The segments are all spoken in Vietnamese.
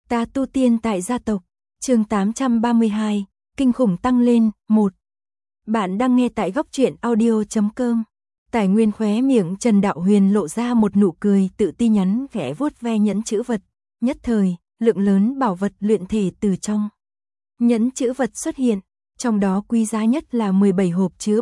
Ta tu tiên tại gia tộc, chương 832, kinh khủng tăng lên, 1. Bạn đang nghe tại góc truyện audio.com. Tài nguyên khóe miệng Trần Đạo Huyền lộ ra một nụ cười tự ti nhắn khẽ vuốt ve nhẫn chữ vật, nhất thời, lượng lớn bảo vật luyện thể từ trong nhẫn chữ vật xuất hiện, trong đó quý giá nhất là 17 hộp chứa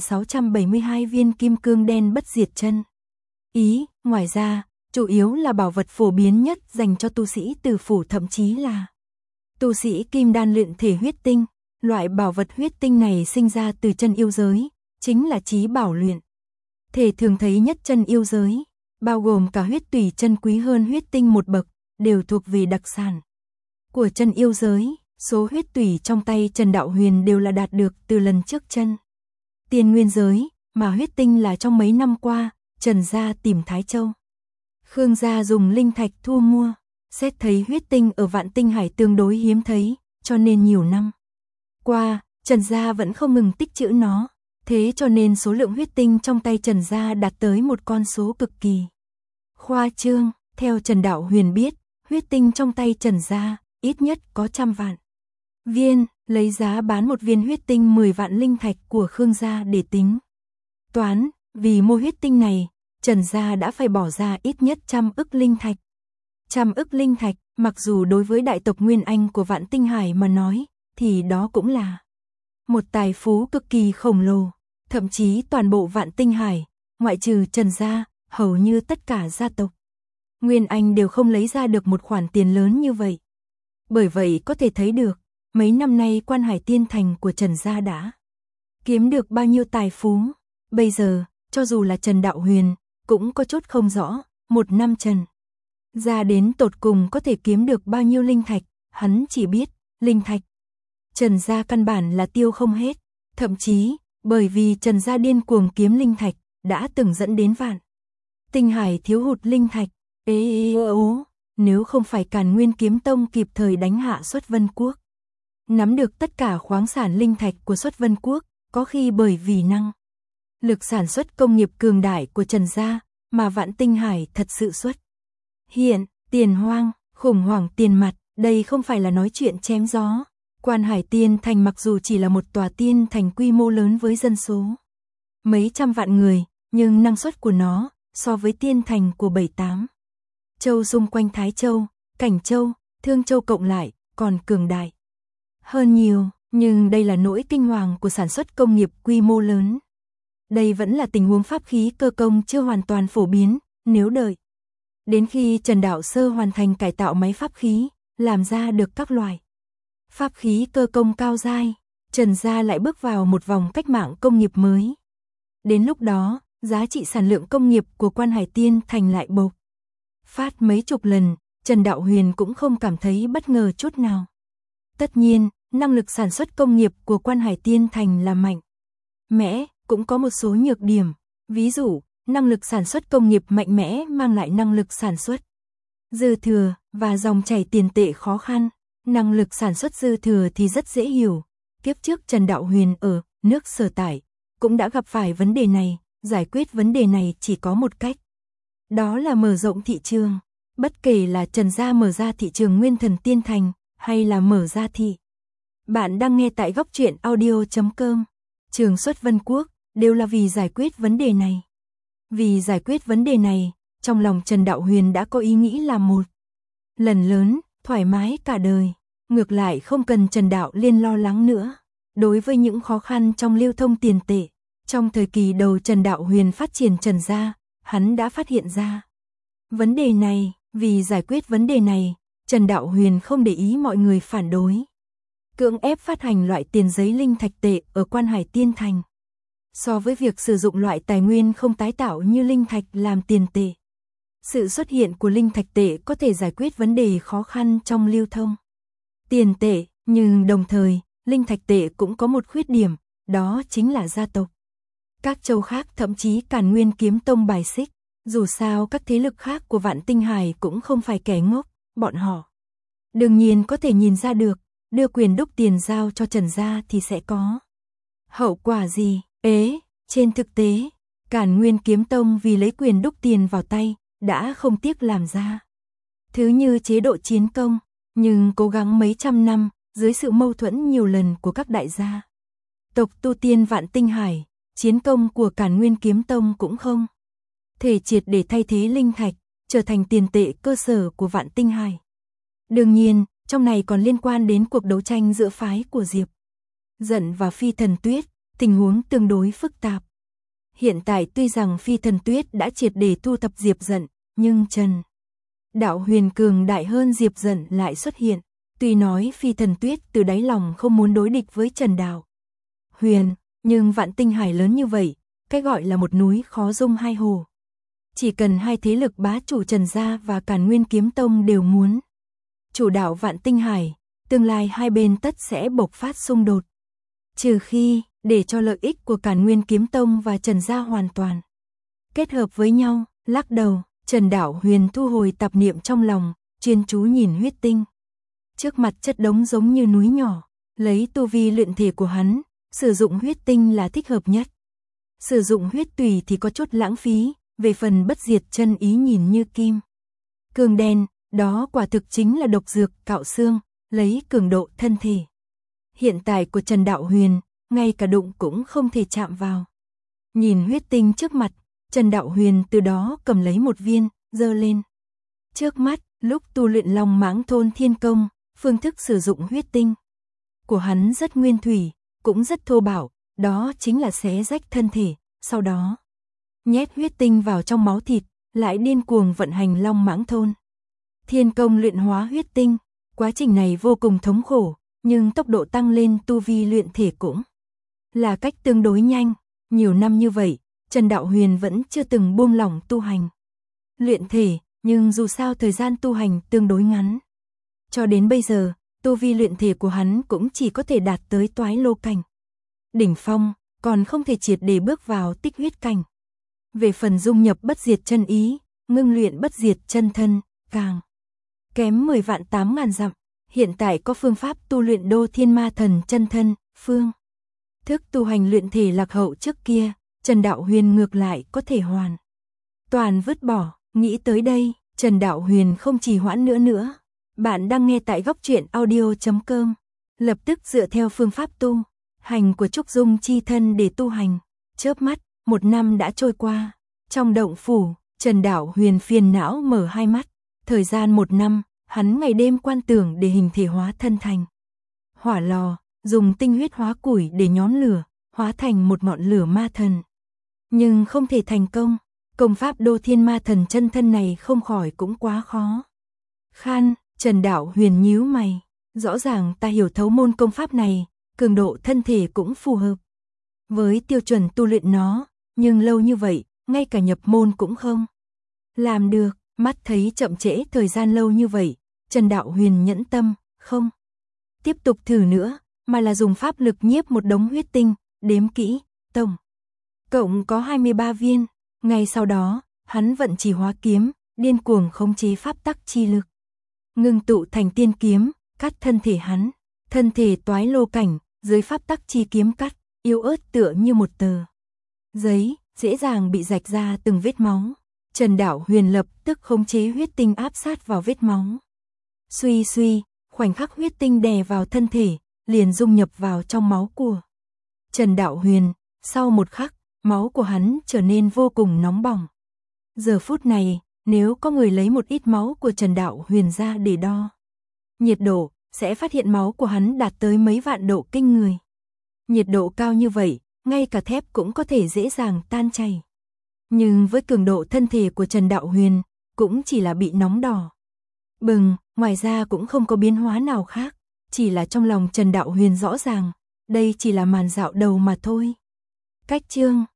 3.672 viên kim cương đen bất diệt chân. Ngoài ra, chủ yếu là bảo vật phổ biến nhất dành cho tu sĩ tử phủ, thậm chí là tu sĩ kim đan luyện thể huyết tinh. Loại bảo vật huyết tinh này sinh ra từ chân yêu giới, chính là chí bảo luyện thể thường thấy nhất chân yêu giới, bao gồm cả huyết tủy chân quý hơn huyết tinh một bậc, đều thuộc về đặc sản của chân yêu giới. Số huyết tủy trong tay Trần Đạo Huyền đều là đạt được từ lần trước chân tiên nguyên giới, mà huyết tinh là trong mấy năm qua, Trần gia tìm Thái Châu, Khương gia dùng linh thạch thu mua. Xét thấy huyết tinh ở Vạn Tinh Hải tương đối hiếm thấy, cho nên nhiều năm qua, Trần gia vẫn không ngừng tích trữ nó, thế cho nên số lượng huyết tinh trong tay Trần gia đạt tới một con số cực kỳ khoa trương. Theo Trần Đạo Huyền biết, huyết tinh trong tay Trần gia ít nhất có 100 vạn viên, lấy giá bán một viên huyết tinh 10 vạn linh thạch của Khương gia để tính toán, vì mua huyết tinh này, Trần gia đã phải bỏ ra ít nhất 100 ức linh thạch. 100 ức linh thạch, mặc dù đối với đại tộc Nguyên Anh của Vạn Tinh Hải mà nói, thì đó cũng là một tài phú cực kỳ khổng lồ. Thậm chí toàn bộ Vạn Tinh Hải, ngoại trừ Trần gia, hầu như tất cả gia tộc Nguyên Anh đều không lấy ra được một khoản tiền lớn như vậy. Bởi vậy có thể thấy được, mấy năm nay Quan Hải Tiên Thành của Trần gia đã kiếm được bao nhiêu tài phú. Bây giờ, cho dù là Trần Đạo Huyền, cũng có chút không rõ, một năm Trần gia đến tột cùng có thể kiếm được bao nhiêu linh thạch. Hắn chỉ biết, linh thạch Trần gia căn bản là tiêu không hết, thậm chí, bởi vì Trần gia điên cuồng kiếm linh thạch, đã từng dẫn đến Vạn Tinh Hải thiếu hụt linh thạch. Nếu không phải Càn Nguyên Kiếm Tông kịp thời đánh hạ Xuất Vân Quốc, nắm được tất cả khoáng sản linh thạch của Xuất Vân Quốc, có khi bởi vì năng lực sản xuất công nghiệp cường đại của Trần gia, mà Vạn Tinh Hải thật sự xuất hiện tiền hoang, khủng hoảng tiền mặt. Đây không phải là nói chuyện chém gió. Quan Hải Tiên Thành mặc dù chỉ là một tòa tiên thành quy mô lớn với dân số mấy trăm vạn người, nhưng năng suất của nó, so với tiên thành của 7-8 châu xung quanh Thái Châu, Cảnh Châu, Thương Châu cộng lại, còn cường đại hơn nhiều. Nhưng đây là nỗi kinh hoàng của sản xuất công nghiệp quy mô lớn. Đây vẫn là tình huống pháp khí cơ công chưa hoàn toàn phổ biến. Nếu đợi đến khi Trần Đạo Sơ hoàn thành cải tạo máy pháp khí, làm ra được các loại pháp khí cơ công cao giai, Trần gia lại bước vào một vòng cách mạng công nghiệp mới. Đến lúc đó, giá trị sản lượng công nghiệp của Quan Hải Tiên Thành lại bộc phát mấy chục lần, Trần Đạo Huyền cũng không cảm thấy bất ngờ chút nào. Tất nhiên, năng lực sản xuất công nghiệp của Quan Hải Tiên Thành là mạnh mẽ, cũng có một số nhược điểm. Ví dụ, năng lực sản xuất công nghiệp mạnh mẽ mang lại năng lực sản xuất dư thừa và dòng chảy tiền tệ khó khăn. Năng lực sản xuất dư thừa thì rất dễ hiểu. Kiếp trước Trần Đạo Huyền ở nước Sở Tại cũng đã gặp phải vấn đề này. Giải quyết vấn đề này chỉ có một cách, đó là mở rộng thị trường. Bất kể là Trần gia mở ra thị trường Nguyên Thần Tiên Thành hay là mở ra thị bạn đang nghe tại góc truyện audio.com, trường Xuất Vân Quốc, đều là vì giải quyết vấn đề này. Vì giải quyết vấn đề này, trong lòng Trần Đạo Huyền đã có ý nghĩ làm một lần lớn, thoải mái cả đời. Ngược lại không cần Trần Đạo Liên lo lắng nữa. Đối với những khó khăn trong lưu thông tiền tệ, trong thời kỳ đầu Trần Đạo Huyền phát triển Trần gia, hắn đã phát hiện ra vấn đề này. Vì giải quyết vấn đề này, Trần Đạo Huyền không để ý mọi người phản đối, cưỡng ép phát hành loại tiền giấy linh thạch tệ ở Quan Hải Tiên Thành. So với việc sử dụng loại tài nguyên không tái tạo như linh thạch làm tiền tệ, sự xuất hiện của linh thạch tệ có thể giải quyết vấn đề khó khăn trong lưu thông tiền tệ. Nhưng đồng thời, linh thạch tệ cũng có một khuyết điểm, đó chính là gia tộc các châu khác, thậm chí Càn Nguyên Kiếm Tông bài xích. Dù sao các thế lực khác của Vạn Tinh Hải cũng không phải kẻ ngốc, bọn họ đương nhiên có thể nhìn ra được, đưa quyền đúc tiền giao cho Trần gia thì sẽ có hậu quả gì. Trên thực tế, Càn Nguyên Kiếm Tông vì lấy quyền đúc tiền vào tay, đã không tiếc làm ra thứ như chế độ chiến công, Nhưng cố gắng mấy trăm năm, dưới sự mâu thuẫn nhiều lần của các đại gia tộc tu tiên Vạn Tinh Hải, chiến công của Càn Nguyên Kiếm Tông cũng không thể triệt để thay thế linh thạch, trở thành tiền tệ cơ sở của Vạn Tinh Hải. Đương nhiên, trong này còn liên quan đến cuộc đấu tranh giữa phái của Diệp Dận và Phi Thần Tuyết, tình huống tương đối phức tạp. Hiện tại tuy rằng Phi Thần Tuyết đã triệt để thu thập Diệp Dận, nhưng Trần Đạo Huyền cường đại hơn Diệp Dận lại xuất hiện. Tuy nói Phi Thần Tuyết từ đáy lòng không muốn đối địch với Trần Đạo Huyền, nhưng Vạn Tinh Hải lớn như vậy, cái gọi là một núi khó dung hai hồ. Chỉ cần hai thế lực bá chủ Trần gia và Càn Nguyên Kiếm Tông đều muốn chủ đạo Vạn Tinh Hải, tương lai hai bên tất sẽ bộc phát xung đột. Trừ khi, để cho lợi ích của Càn Nguyên Kiếm Tông và Trần gia hoàn toàn kết hợp với nhau, lắc đầu, Trần Đạo Huyền thu hồi tạp niệm trong lòng, chuyên chú nhìn huyết tinh. Trước mặt chất đống giống như núi nhỏ, lấy tu vi luyện thể của hắn, sử dụng huyết tinh là thích hợp nhất. Sử dụng huyết tùy thì có chút lãng phí, về phần bất diệt chân ý nhìn như kim cương đen, đó quả thực chính là độc dược cạo xương, lấy cường độ thân thể hiện tại của Trần Đạo Huyền, ngay cả đụng cũng không thể chạm vào. Nhìn huyết tinh trước mặt, Trần Đạo Huyền từ đó cầm lấy một viên, giơ lên. Trước mắt, lúc tu luyện Long Mãng Thôn Thiên Công, phương thức sử dụng huyết tinh của hắn rất nguyên thủy, cũng rất thô bạo, đó chính là xé rách thân thể, sau đó nhét huyết tinh vào trong máu thịt, lại điên cuồng vận hành Long Mãng Thôn Thiên Công luyện hóa huyết tinh. Quá trình này vô cùng thống khổ, nhưng tốc độ tăng lên tu vi luyện thể cũng là cách tương đối nhanh. Nhiều năm như vậy, Trần Đạo Huyền vẫn chưa từng buông lỏng tu hành luyện thể, nhưng dù sao thời gian tu hành tương đối ngắn. Cho đến bây giờ, tu vi luyện thể của hắn cũng chỉ có thể đạt tới toái lô cảnh đỉnh phong, còn không thể triệt để bước vào tích huyết cảnh. Về phần dung nhập bất diệt chân ý, ngưng luyện bất diệt chân thân, càng kém 10 vạn 8.000 dặm. Hiện tại có phương pháp tu luyện Đô Thiên Ma Thần chân thân, phương thức tu hành luyện thể lạc hậu trước kia, Trần Đạo Huyền ngược lại có thể hoàn toàn vứt bỏ. Nghĩ tới đây, Trần Đạo Huyền không trì hoãn nữa. Bạn đang nghe tại Góc Truyện Audio.com, lập tức dựa theo phương pháp tu hành của Trúc Dung chi thân để tu hành. Chớp mắt, 1 năm đã trôi qua. Trong động phủ, Trần Đạo Huyền phiền não mở hai mắt. Thời gian 1 năm, hắn ngày đêm quan tưởng để hình thể hóa thân thành hỏa lò, dùng tinh huyết hóa củi để nhóm lửa, hóa thành một ngọn lửa ma thần. Nhưng không thể thành công. Công pháp Đô Thiên Ma Thần chân thân này không khỏi cũng quá khó khăn. Trần Đạo Huyền nhíu mày. Rõ ràng ta hiểu thấu môn công pháp này, cường độ thân thể cũng phù hợp với tiêu chuẩn tu luyện nó, nhưng lâu như vậy, ngay cả nhập môn cũng không làm được. Mắt thấy chậm trễ thời gian lâu như vậy, Trần Đạo Huyền nhẫn tâm, không tiếp tục thử nữa, mà là dùng pháp lực nhiếp một đống huyết tinh, đếm kỹ, tổng cộng có 23 viên. Ngay sau đó, hắn vận chỉ hóa kiếm, điên cuồng khống chế pháp tắc chi lực, ngưng tụ thành tiên kiếm, cắt thân thể hắn. Thân thể toái lô cảnh, dưới pháp tắc chi kiếm cắt, yếu ớt tựa như một tờ giấy, dễ dàng bị rạch ra từng vết máu. Trần Đạo Huyền lập tức khống chế huyết tinh áp sát vào vết máu. Suy suy, khoảnh khắc huyết tinh đè vào thân thể, liền dung nhập vào trong máu của Trần Đạo Huyền. Sau một khắc, máu của hắn trở nên vô cùng nóng bỏng. Giờ phút này, nếu có người lấy một ít máu của Trần Đạo Huyền ra để đo nhiệt độ, sẽ phát hiện máu của hắn đạt tới mấy vạn độ kinh người. Nhiệt độ cao như vậy, ngay cả thép cũng có thể dễ dàng tan chảy. Nhưng với cường độ thân thể của Trần Đạo Huyền, cũng chỉ là bị nóng đỏ bừng, ngoài ra cũng không có biến hóa nào khác. Chỉ là trong lòng Trần Đạo Huyền rõ ràng, đây chỉ là màn dạo đầu mà thôi. Cách chương